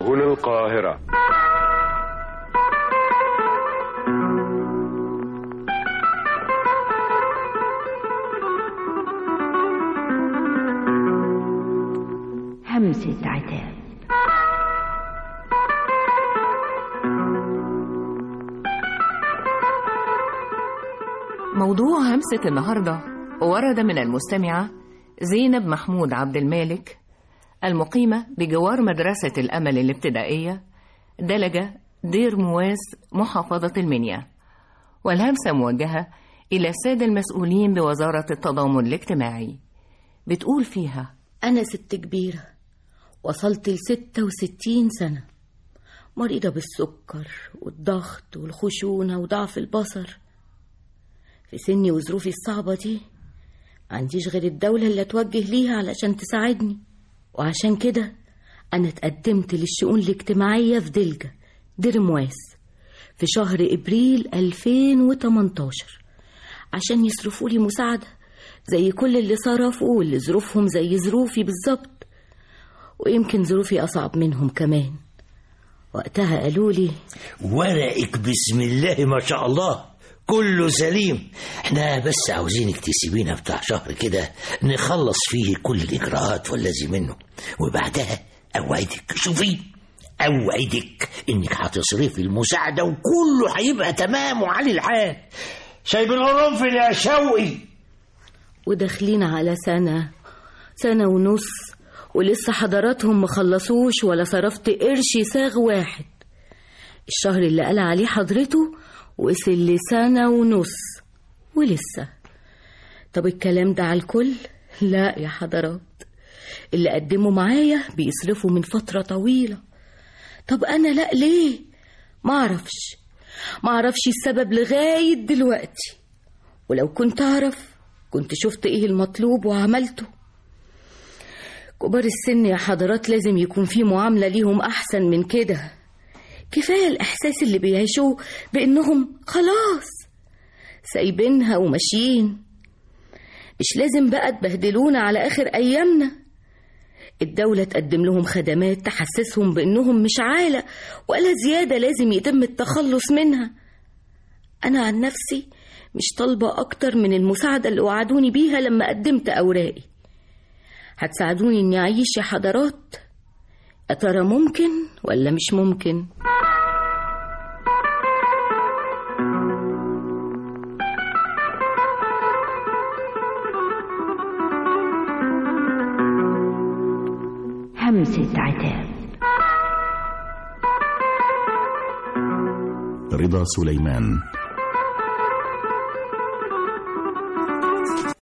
هنا القاهرة. همسة عتاب. موضوع همسة النهاردة ورد من المستمعة زينب محمود عبد المالك المقيمة بجوار مدرسة الأمل الابتدائية دلجة دير مواس محافظة المنيا، والهمسة موجهة إلى السادة المسؤولين بوزارة التضامن الاجتماعي. بتقول فيها: أنا ست كبيرة، وصلت ل66 سنة، مريضة بالسكر والضغط والخشونة وضعف البصر. في سني وظروفي الصعبة دي معنديش غير الدولة اللي أتوجه ليها علشان تساعدني، وعشان كده أنا اتقدمت للشؤون الاجتماعية في دلجة دير مواس في شهر إبريل 2018 عشان يصرفوا لي مساعدة زي كل اللي صرفوا واللي ظروفهم زي ظروفي بالظبط، ويمكن ظروفي أصعب منهم كمان. وقتها قالوا لي: ورقك بسم الله ما شاء الله كله سليم، احنا بس عاوزينك تسيبينا بتاع شهر كده نخلص فيه كل الإجراءات والذي منه، وبعدها أوعدك، شوفي أوعدك إنك هتصرفي المساعدة وكله هيبقى تمام وعلي الحال. شايب القرنفل يا شوقي. وداخلين على سنة ونص ولسه حضراتهم مخلصوش ولا صرفت قرش ساغ واحد. الشهر اللي قال عليه حضرته وصل لسنة ونص ولسه. طب الكلام ده على الكل؟ لا يا حضرات، اللي قدموا معايا بيصرفوا من فترة طويلة. طب أنا لا ليه؟ معرفش السبب لغاية دلوقتي، ولو كنت أعرف كنت شفت إيه المطلوب وعملته. كبار السن يا حضرات لازم يكون في معاملة ليهم أحسن من كده. كفاية الإحساس اللي بيعيشوه بأنهم خلاص سايبينها وماشيين. مش لازم بقى تبهدلونا على آخر أيامنا. الدولة تقدم لهم خدمات تحسسهم بأنهم مش عالة ولا زيادة لازم يتم التخلص منها. أنا عن نفسي مش طالبة أكتر من المساعدة اللي وعدوني بيها لما قدمت أوراقي. هتساعدوني إني أعيش يا حضرات؟ يا ترى ممكن ولا مش ممكن؟ همسة عتاب. رضا سليمان.